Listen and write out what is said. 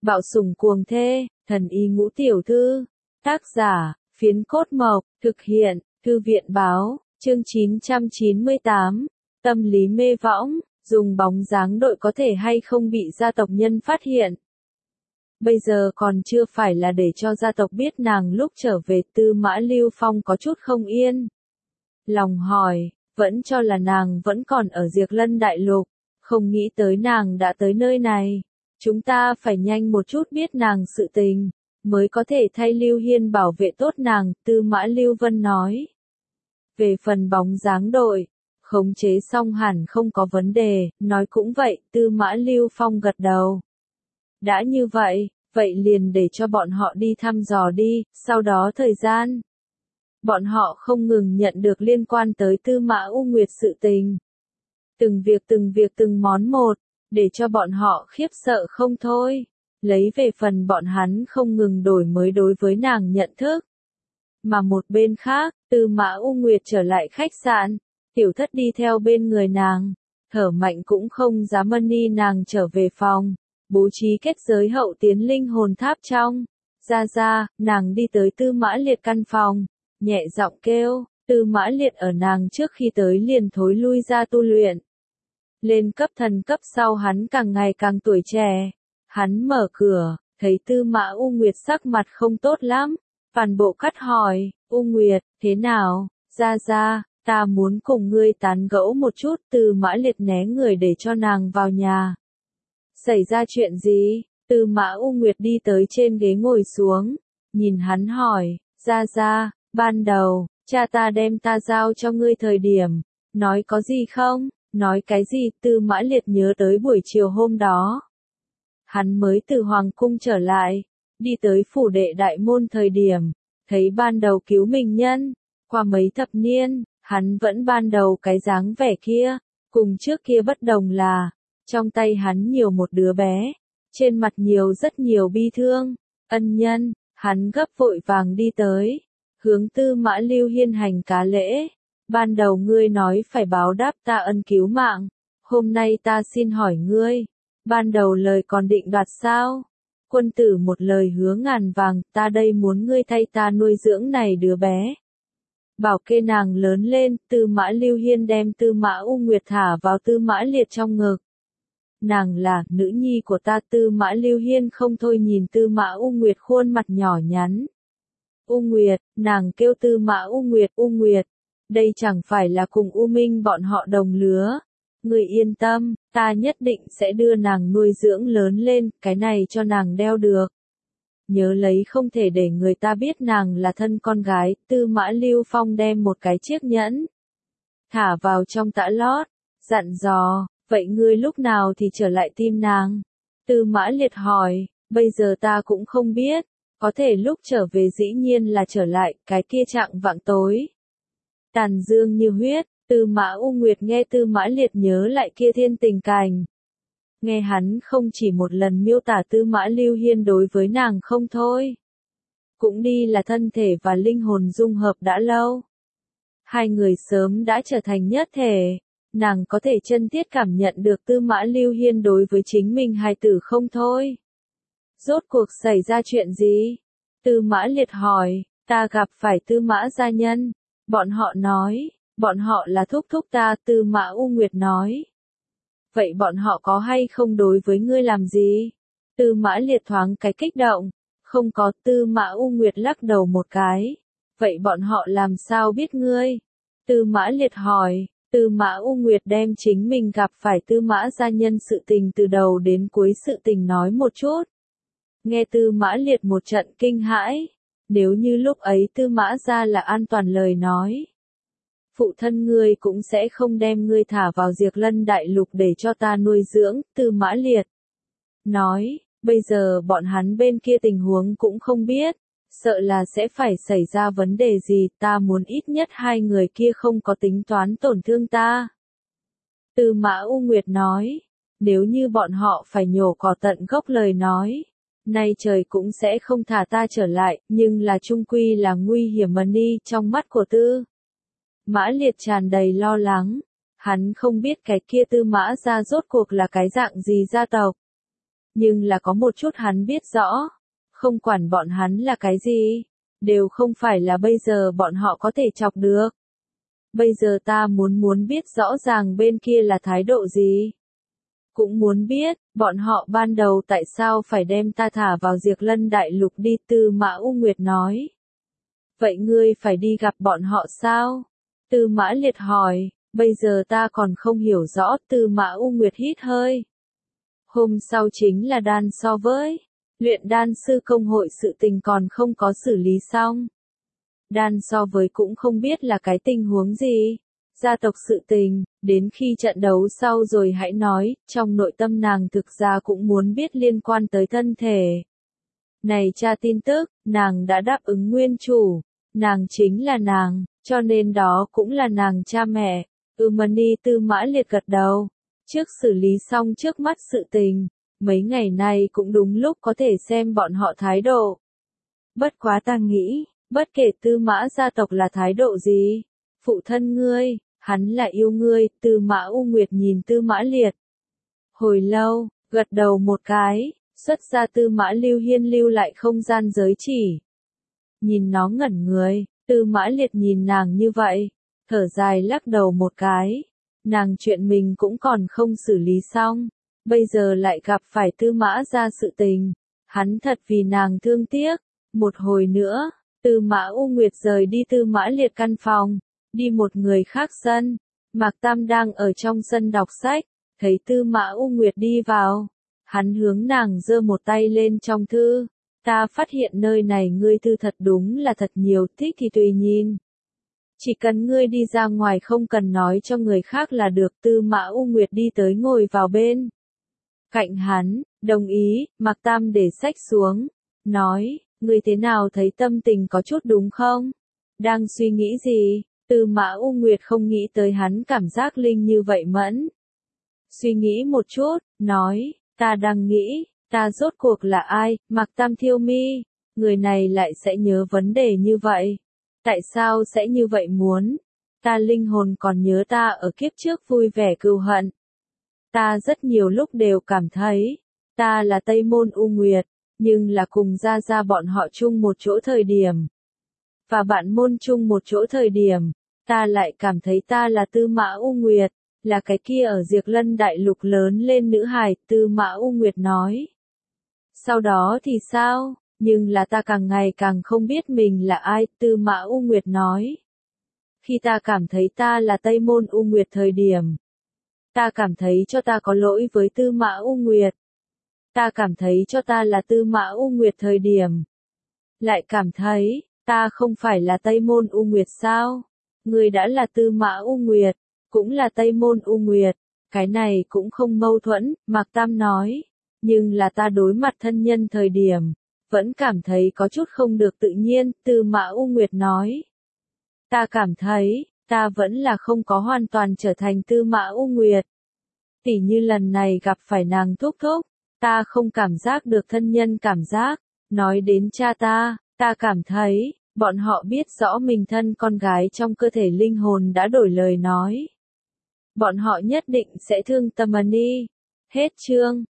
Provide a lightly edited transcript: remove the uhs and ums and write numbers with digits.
Bạo sủng cuồng thê, thần y ngũ tiểu thư. Tác giả, Phiến Cốt Mộc, thực hiện, Thư viện báo, chương 998, tâm lý mê võng, dùng bóng dáng đội có thể hay không bị gia tộc nhân phát hiện. Bây giờ còn chưa phải là để cho gia tộc biết nàng lúc trở về. Tư Mã Lưu Phong có chút không yên. Lòng hỏi, vẫn cho là nàng vẫn còn ở Diệp Lân Đại Lục, không nghĩ tới nàng đã tới nơi này. Chúng ta phải nhanh một chút biết nàng sự tình, mới có thể thay Lưu Hiên bảo vệ tốt nàng, Tư Mã Lưu Vân nói. Về phần bóng dáng đội, khống chế xong hẳn không có vấn đề, nói cũng vậy, Tư Mã Lưu Phong gật đầu. Đã như vậy, vậy liền để cho bọn họ đi thăm dò đi, sau đó thời gian. Bọn họ không ngừng nhận được liên quan tới Tư Mã U Nguyệt sự tình. Từng việc từng món một, để cho bọn họ khiếp sợ không thôi. Lấy về phần bọn hắn không ngừng đổi mới đối với nàng nhận thức. Mà một bên khác, Tư Mã U Nguyệt trở lại khách sạn, tiểu thất đi theo bên người nàng, thở mạnh cũng không dám ân đi nàng trở về phòng, bố trí kết giới hậu tiến linh hồn tháp trong. Ra, nàng đi tới Tư Mã Liệt căn phòng, nhẹ giọng kêu, Tư Mã Liệt ở nàng trước khi tới liền thối lui ra tu luyện. Lên cấp thần cấp sau hắn càng ngày càng tuổi trẻ. Hắn mở cửa, thấy Tư Mã U Nguyệt sắc mặt không tốt lắm. Phản bộ cắt hỏi, U Nguyệt, thế nào? Ra, ta muốn cùng ngươi tán gẫu một chút. Tư Mã Liệt né người để cho nàng vào nhà. Xảy ra chuyện gì? Tư Mã U Nguyệt đi tới trên ghế ngồi xuống, nhìn hắn hỏi, ra, ban đầu, cha ta đem ta giao cho ngươi thời điểm, nói có gì không? Nói cái gì? Tư Mã Liệt nhớ tới buổi chiều hôm đó. Hắn mới từ Hoàng Cung trở lại, đi tới phủ đệ đại môn thời điểm, thấy ban đầu cứu mình nhân, qua mấy thập niên, hắn vẫn ban đầu cái dáng vẻ kia, cùng trước kia bất đồng là, trong tay hắn nhiều một đứa bé, trên mặt rất nhiều bi thương, ân nhân, hắn gấp vội vàng đi tới, hướng Tư Mã Lưu Hiên hành cá lễ. Ban đầu ngươi nói phải báo đáp ta ân cứu mạng, hôm nay ta xin hỏi ngươi, ban đầu lời còn định đoạt sao? Quân tử một lời hứa ngàn vàng, ta đây muốn ngươi thay ta nuôi dưỡng này đứa bé. Bảo kê nàng lớn lên. Tư Mã Lưu Hiên đem Tư Mã U Nguyệt thả vào Tư Mã Liệt trong ngực. Nàng là nữ nhi của ta. Tư Mã Lưu Hiên không thôi nhìn Tư Mã U Nguyệt khuôn mặt nhỏ nhắn. U Nguyệt, nàng kêu Tư Mã U Nguyệt. Đây chẳng phải là cùng U Minh bọn họ đồng lứa. Người yên tâm, ta nhất định sẽ đưa nàng nuôi dưỡng lớn lên, cái này cho nàng đeo được. Nhớ lấy không thể để người ta biết nàng là thân con gái. Tư Mã Lưu Phong đem một cái chiếc nhẫn thả vào trong tã lót, dặn dò, vậy ngươi lúc nào thì trở lại tìm nàng? Tư Mã Liệt hỏi, bây giờ ta cũng không biết, có thể lúc trở về dĩ nhiên là trở lại, cái kia chạng vạng tối. Tàn dương như huyết. Tư Mã U Nguyệt nghe Tư Mã Liệt nhớ lại kia thiên tình cảnh. Nghe hắn không chỉ một lần miêu tả Tư Mã Lưu Hiên đối với nàng không thôi. Cũng đi là thân thể và linh hồn dung hợp đã lâu. Hai người sớm đã trở thành nhất thể. Nàng có thể chân thiết cảm nhận được Tư Mã Lưu Hiên đối với chính mình hài tử không thôi. Rốt cuộc xảy ra chuyện gì? Tư Mã Liệt hỏi, ta gặp phải Tư Mã gia nhân. Bọn họ nói, bọn họ là thúc thúc ta. Tư Mã U Nguyệt nói. Vậy bọn họ có hay không đối với ngươi làm gì? Tư Mã Liệt thoáng cái kích động. Không có. Tư Mã U Nguyệt lắc đầu một cái. Vậy bọn họ làm sao biết ngươi? Tư Mã Liệt hỏi. Tư Mã U Nguyệt đem chính mình gặp phải Tư Mã gia nhân sự tình từ đầu đến cuối sự tình nói một chút. Nghe Tư Mã Liệt một trận kinh hãi. Nếu như lúc ấy Tư Mã gia là an toàn lời nói, phụ thân ngươi cũng sẽ không đem ngươi thả vào Diệp Lân Đại Lục để cho ta nuôi dưỡng. Tư Mã Liệt nói, bây giờ bọn hắn bên kia tình huống cũng không biết, sợ là sẽ phải xảy ra vấn đề gì, ta muốn ít nhất hai người kia không có tính toán tổn thương ta. Tư Mã U Nguyệt nói, nếu như bọn họ phải nhổ cỏ tận gốc lời nói, nay trời cũng sẽ không thả ta trở lại, nhưng là chung quy là nguy hiểm mà đi. Trong mắt của Tư Mã Liệt tràn đầy lo lắng, hắn không biết cái kia Tư Mã gia rốt cuộc là cái dạng gì gia tộc. nhưng là có một chút hắn biết rõ, không quản bọn hắn là cái gì, đều không phải là bây giờ bọn họ có thể chọc được. Bây giờ ta muốn biết rõ ràng bên kia là thái độ gì. Cũng muốn biết, bọn họ ban đầu tại sao phải đem ta thả vào Diệt Lân Đại Lục đi, Tư Mã U Nguyệt nói. Vậy ngươi phải đi gặp bọn họ sao? Tư Mã Liệt hỏi, bây giờ ta còn không hiểu rõ. Tư Mã U Nguyệt hít hơi. Hôm sau chính là đan so với luyện đan sư công hội, sự tình còn không có xử lý xong. Đan so với cũng không biết là cái tình huống gì. Gia tộc sự tình, đến khi trận đấu sau rồi hãy nói, trong nội tâm nàng thực ra cũng muốn biết liên quan tới thân thể. Này tra tin tức, nàng đã đáp ứng nguyên chủ, nàng chính là nàng, cho nên đó cũng là nàng cha mẹ. Mani Tư Mã Liệt gật đầu, trước xử lý xong trước mắt sự tình, mấy ngày nay cũng đúng lúc có thể xem bọn họ thái độ. Bất quá ta nghĩ, bất kể Tư Mã gia tộc là thái độ gì, phụ thân ngươi, hắn là yêu ngươi. Tư Mã U Nguyệt nhìn Tư Mã Liệt. Hồi lâu, gật đầu một cái, xuất ra Tư Mã Lưu Hiên lưu lại không gian giới chỉ. Nhìn nó ngẩn người, Tư Mã Liệt nhìn nàng như vậy, thở dài lắc đầu một cái. Nàng chuyện mình cũng còn không xử lý xong, bây giờ lại gặp phải Tư Mã ra sự tình. Hắn thật vì nàng thương tiếc. Một hồi nữa, Tư Mã U Nguyệt rời đi Tư Mã Liệt căn phòng, đi một người khác sân. Mạc Tam đang ở trong sân đọc sách, thấy Tư Mã U Nguyệt đi vào. Hắn hướng nàng giơ một tay lên trong thư. Ta phát hiện nơi này ngươi thư thật đúng là thật nhiều, thích thì tùy nhìn. Chỉ cần ngươi đi ra ngoài không cần nói cho người khác là được. Tư Mã U Nguyệt đi tới ngồi vào bên cạnh hắn, đồng ý. Mạc Tam để sách xuống, nói, ngươi thế nào, thấy tâm tình có chút đúng không? Đang suy nghĩ gì? Tư Mã U Nguyệt không nghĩ tới hắn cảm giác linh như vậy mẫn. Suy nghĩ một chút, nói, ta đang nghĩ, ta rốt cuộc là ai? Mạc Tam thiêu mi, người này lại sẽ nhớ vấn đề như vậy. Tại sao sẽ như vậy muốn? Ta linh hồn còn nhớ ta ở kiếp trước vui vẻ cừu hận. Ta rất nhiều lúc đều cảm thấy, ta là Tây Môn U Nguyệt, nhưng là cùng ra bọn họ chung một chỗ thời điểm. Và bạn môn chung một chỗ thời điểm, ta lại cảm thấy ta là Tư Mã U Nguyệt, là cái kia ở Diệt Lân Đại Lục lớn lên nữ hài. Tư Mã U Nguyệt nói. Sau đó thì sao? Nhưng là ta càng ngày càng không biết mình là ai. Tư Mã U Nguyệt nói. Khi ta cảm thấy ta là Tây Môn U Nguyệt thời điểm, ta cảm thấy cho ta có lỗi với Tư Mã U Nguyệt. Ta cảm thấy cho ta là Tư Mã U Nguyệt thời điểm, lại cảm thấy, ta không phải là Tây Môn U Nguyệt sao? Ngươi đã là Tư Mã U Nguyệt, cũng là Tây Môn U Nguyệt, cái này cũng không mâu thuẫn. Mạc Tam nói, nhưng là ta đối mặt thân nhân thời điểm, vẫn cảm thấy có chút không được tự nhiên. Tư Mã U Nguyệt nói, ta cảm thấy, ta vẫn là không có hoàn toàn trở thành Tư Mã U Nguyệt. Tỉ như lần này gặp phải nàng thúc thúc, ta không cảm giác được thân nhân cảm giác. Nói đến cha ta cảm thấy, bọn họ biết rõ mình thân con gái trong cơ thể linh hồn đã đổi lời nói. Bọn họ nhất định sẽ thương Tamani. Hết chương.